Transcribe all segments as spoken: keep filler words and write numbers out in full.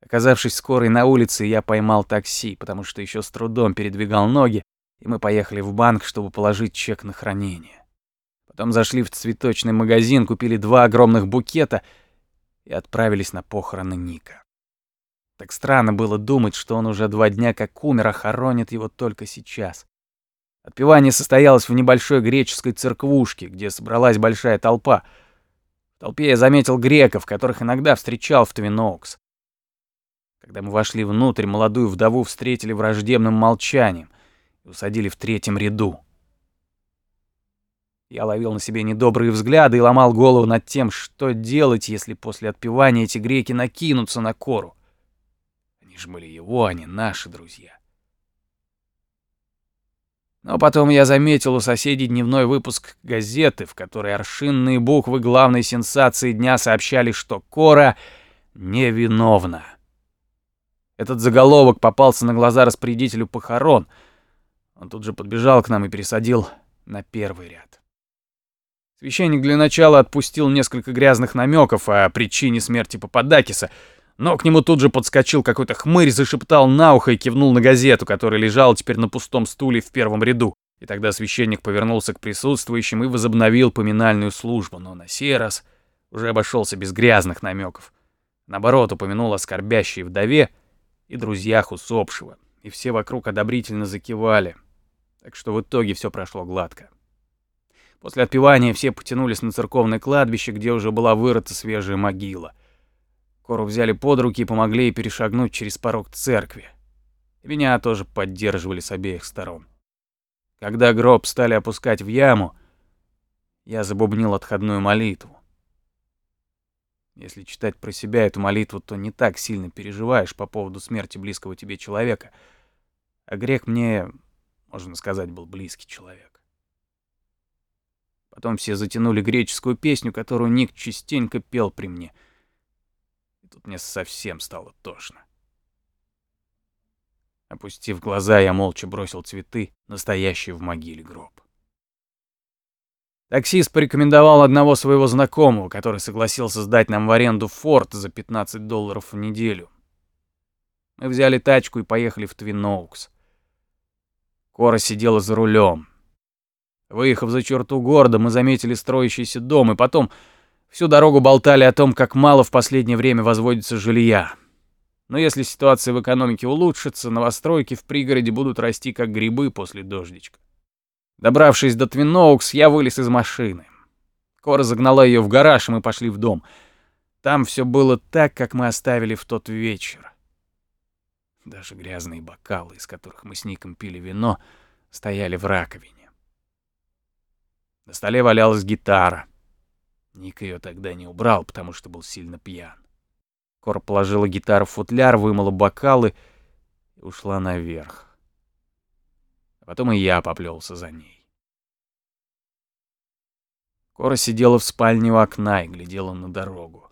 Оказавшись скорой на улице, я поймал такси, потому что еще с трудом передвигал ноги, и мы поехали в банк, чтобы положить чек на хранение. Потом зашли в цветочный магазин, купили два огромных букета и отправились на похороны Ника. Так странно было думать, что он уже два дня как умер, а хоронит его только сейчас. Отпевание состоялось в небольшой греческой церквушке, где собралась большая толпа. В толпе я заметил греков, которых иногда встречал в Твин-Оукс. Когда мы вошли внутрь, молодую вдову встретили враждебным молчанием и усадили в третьем ряду. Я ловил на себе недобрые взгляды и ломал голову над тем, что делать, если после отпевания эти греки накинутся на Кору. Они же были его, а не наши друзья. Но потом я заметил у соседей дневной выпуск газеты, в которой аршинные буквы главной сенсации дня сообщали, что Кора невиновна. Этот заголовок попался на глаза распорядителю похорон. Он тут же подбежал к нам и пересадил на первый ряд. Священник для начала отпустил несколько грязных намеков о причине смерти Пападакиса, но к нему тут же подскочил какой-то хмырь, зашептал на ухо и кивнул на газету, которая лежала теперь на пустом стуле в первом ряду. И тогда священник повернулся к присутствующим и возобновил поминальную службу, но на сей раз уже обошелся без грязных намеков. Наоборот, упомянул о скорбящей вдове и друзьях усопшего, и все вокруг одобрительно закивали. Так что в итоге все прошло гладко. После отпевания все потянулись на церковное кладбище, где уже была вырыта свежая могила. Кору взяли под руки и помогли ей перешагнуть через порог церкви. И меня тоже поддерживали с обеих сторон. Когда гроб стали опускать в яму, я забубнил отходную молитву. Если читать про себя эту молитву, то не так сильно переживаешь по поводу смерти близкого тебе человека. А грек мне, можно сказать, был близкий человек. Потом все затянули греческую песню, которую Ник частенько пел при мне. И тут мне совсем стало тошно. Опустив глаза, я молча бросил цветы, настоящий в могиле гроб. Таксист порекомендовал одного своего знакомого, который согласился сдать нам в аренду Форд за пятнадцать долларов в неделю. Мы взяли тачку и поехали в Твин-Оукс. Кора сидела за рулем. Выехав за черту города, мы заметили строящийся дом, и потом всю дорогу болтали о том, как мало в последнее время возводится жилья. Но если ситуация в экономике улучшится, новостройки в пригороде будут расти как грибы после дождичка. Добравшись до Твин-Оукс, я вылез из машины. Кора загнала ее в гараж, и мы пошли в дом. Там все было так, как мы оставили в тот вечер. Даже грязные бокалы, из которых мы с Ником пили вино, стояли в раковине. На столе валялась гитара. Ник ее тогда не убрал, потому что был сильно пьян. Кора положила гитару в футляр, вымыла бокалы и ушла наверх. А потом и я поплелся за ней. Кора сидела в спальне у окна и глядела на дорогу.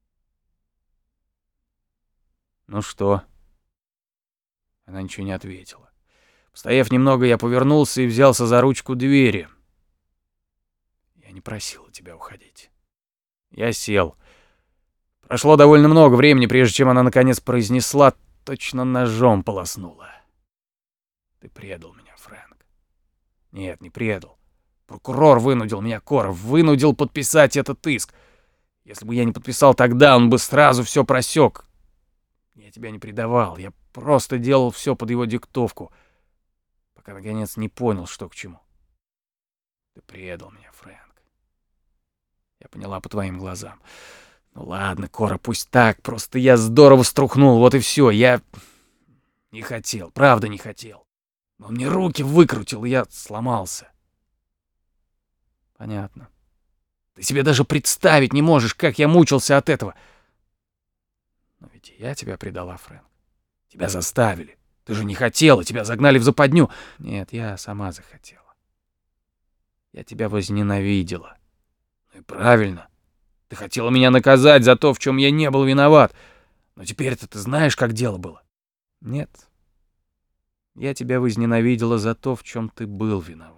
«Ну что?» Она ничего не ответила. Постояв немного, я повернулся и взялся за ручку двери. «Я не просила тебя уходить». Я сел. Прошло довольно много времени, прежде чем она наконец произнесла, точно ножом полоснула. «Ты предал меня, Фрэнк». «Нет, не предал. Прокурор вынудил меня, Кора, вынудил подписать этот иск. Если бы я не подписал тогда, он бы сразу все просек. Я тебя не предавал, я просто делал все под его диктовку, пока наконец не понял, что к чему. Ты предал меня, Фрэнк. Я поняла по твоим глазам. Ну ладно, Кора, пусть так, просто я здорово струхнул, вот и все. Я не хотел, правда не хотел. Но он мне руки выкрутил, и я сломался». «Понятно. Ты себе даже представить не можешь, как я мучился от этого. Но ведь и я тебя предала, Фрэнк. Тебя заставили. Ты же не хотела, тебя загнали в западню». «Нет, я сама захотела. Я тебя возненавидела». «Ну и правильно. Ты хотела меня наказать за то, в чем я не был виноват. Но теперь-то ты знаешь, как дело было». «Нет. Я тебя возненавидела за то, в чем ты был виноват».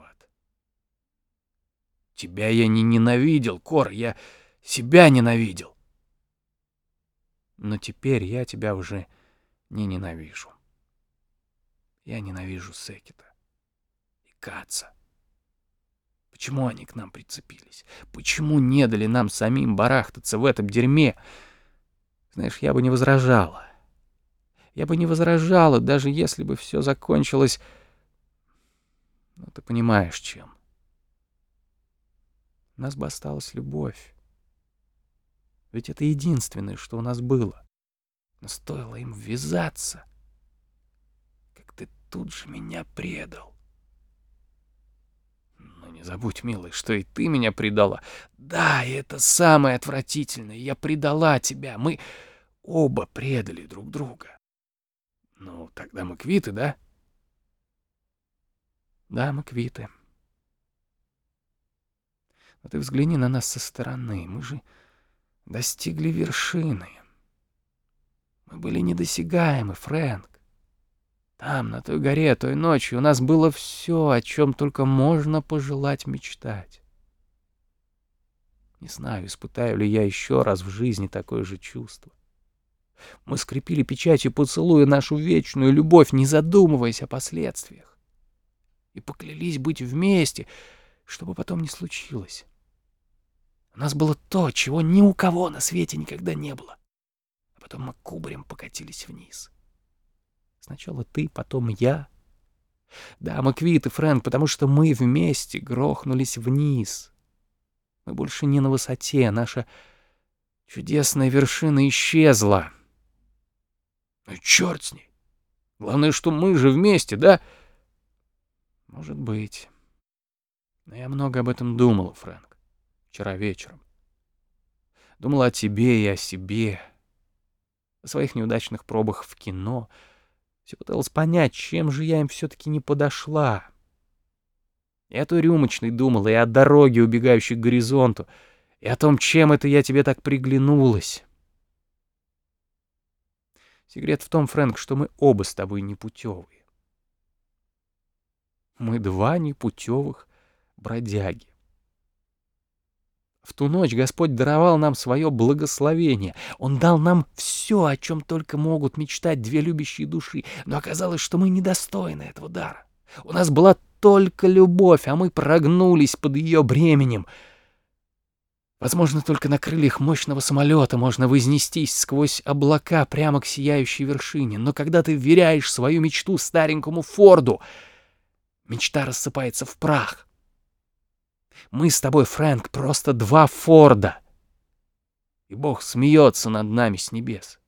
«Тебя я не ненавидел, Кора, я себя ненавидел». Но теперь я тебя уже не ненавижу. Я ненавижу Секита и Каца. Почему они к нам прицепились? Почему не дали нам самим барахтаться в этом дерьме? Знаешь, я бы не возражала. Я бы не возражала, даже если бы все закончилось... Ну, ты понимаешь, чем. У нас бы осталась любовь. Ведь это единственное, что у нас было. Но стоило им ввязаться, как ты тут же меня предал. Но не забудь, милый, что и ты меня предала. Да, и это самое отвратительное. Я предала тебя. Мы оба предали друг друга. Ну, тогда мы квиты, да? Да, мы квиты. Но ты взгляни на нас со стороны. Мы же достигли вершины. Мы были недосягаемы, Фрэнк. Там, на той горе, той ночью у нас было все, о чем только можно пожелать мечтать. Не знаю, испытаю ли я еще раз в жизни такое же чувство. Мы скрепили печатью поцелуя нашу вечную любовь, не задумываясь о последствиях. И поклялись быть вместе, чтобы потом не случилось. У нас было то, чего ни у кого на свете никогда не было. А потом мы кубарем покатились вниз. Сначала ты, потом я. Да, мы квиты, Фрэнк, потому что мы вместе грохнулись вниз. Мы больше не на высоте, наша чудесная вершина исчезла. Ну и черт с ней. Главное, что мы же вместе, да? Может быть. Но я много об этом думал, Фрэнк, вчера вечером. Думал о тебе и о себе, о своих неудачных пробах в кино. Все пыталась понять, чем же я им все-таки не подошла. И о той рюмочной думала, и о дороге, убегающей к горизонту, и о том, чем это я тебе так приглянулась. Секрет в том, Фрэнк, что мы оба с тобой непутевые. Мы два непутевых бродяги. В ту ночь Господь даровал нам свое благословение. Он дал нам все, о чем только могут мечтать две любящие души. Но оказалось, что мы недостойны этого дара. У нас была только любовь, а мы прогнулись под ее бременем. Возможно, только на крыльях мощного самолета можно вознестись сквозь облака прямо к сияющей вершине. Но когда ты вверяешь свою мечту старенькому Форду, мечта рассыпается в прах. Мы с тобой, Фрэнк, просто два Форда. И Бог смеется над нами с небес.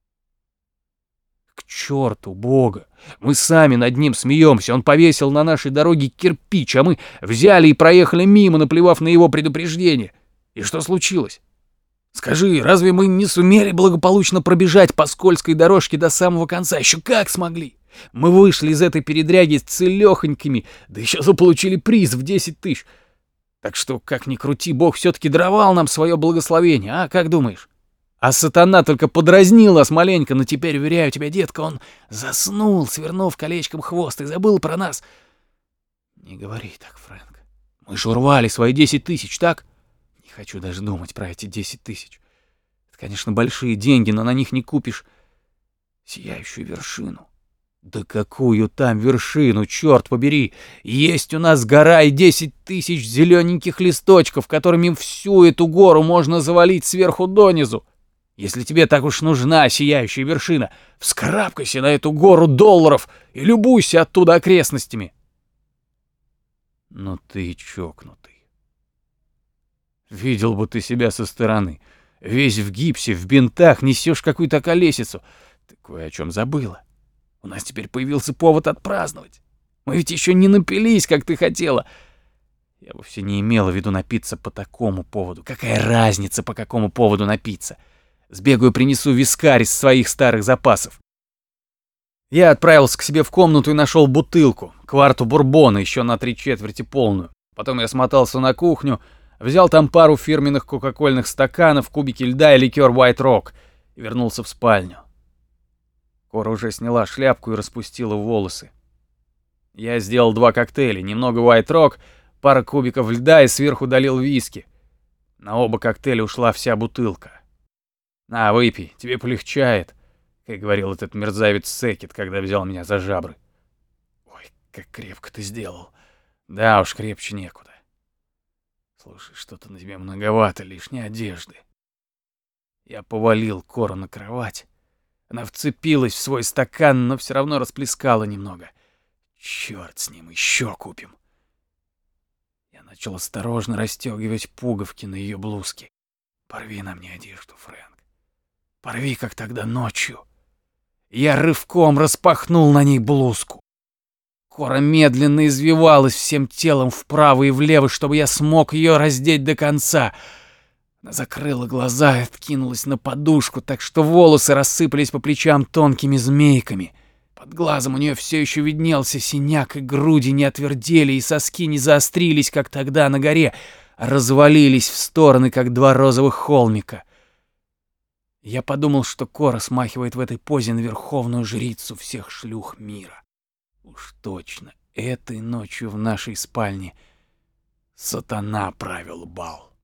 К черту Бога! Мы сами над ним смеемся. Он повесил на нашей дороге кирпич, а мы взяли и проехали мимо, наплевав на его предупреждение. И что случилось? Скажи, разве мы не сумели благополучно пробежать по скользкой дорожке до самого конца? Еще как смогли! Мы вышли из этой передряги целехонькими, да еще заполучили приз в десять тысяч. Так что, как ни крути, Бог все-таки даровал нам свое благословение, а? Как думаешь? А сатана только подразнил нас маленько, но теперь, уверяю тебя, детка, он заснул, свернув колечком хвост, и забыл про нас. Не говори так, Фрэнк. Мы же урвали свои десять тысяч, так? Не хочу даже думать про эти десять тысяч. Это, конечно, большие деньги, но на них не купишь сияющую вершину. Да какую там вершину, черт побери! Есть у нас гора и десять тысяч зелененьких листочков, которыми всю эту гору можно завалить сверху донизу. Если тебе так уж нужна сияющая вершина, вскарабкайся на эту гору долларов и любуйся оттуда окрестностями. Но ты чокнутый. Видел бы ты себя со стороны. Весь в гипсе, в бинтах, несешь какую-то колесицу. Ты кое о чем забыла. У нас теперь появился повод отпраздновать. Мы ведь еще не напились, как ты хотела. Я вовсе не имела в виду напиться по такому поводу. Какая разница, по какому поводу напиться? Сбегаю, принесу вискарь из своих старых запасов. Я отправился к себе в комнату и нашел бутылку, кварту бурбона, еще на три четверти полную. Потом я смотался на кухню, взял там пару фирменных кока-кольных стаканов, кубики льда и ликер White Rock и вернулся в спальню. Кора уже сняла шляпку и распустила волосы. Я сделал два коктейля, немного White Rock, пара кубиков льда и сверху долил виски. На оба коктейля ушла вся бутылка. На, выпей, тебе полегчает, как говорил этот мерзавец Секет, когда взял меня за жабры. Ой, как крепко ты сделал. Да уж, крепче некуда. Слушай, что-то на тебе многовато лишней одежды. Я повалил Кору на кровать. Она вцепилась в свой стакан, но все равно расплескала немного. Черт с ним, еще купим. Я начал осторожно расстегивать пуговки на ее блузке. Порви на мне одежду, Фрэнк. Порви, как тогда ночью. Я рывком распахнул на ней блузку. Кора медленно извивалась всем телом вправо и влево, чтобы я смог ее раздеть до конца. Она закрыла глаза и откинулась на подушку, так что волосы рассыпались по плечам тонкими змейками. Под глазом у нее все еще виднелся синяк, и груди не отвердели, и соски не заострились, как тогда на горе, а развалились в стороны, как два розовых холмика. Я подумал, что Кора смахивает в этой позе на верховную жрицу всех шлюх мира. Уж точно, этой ночью в нашей спальне сатана правил бал.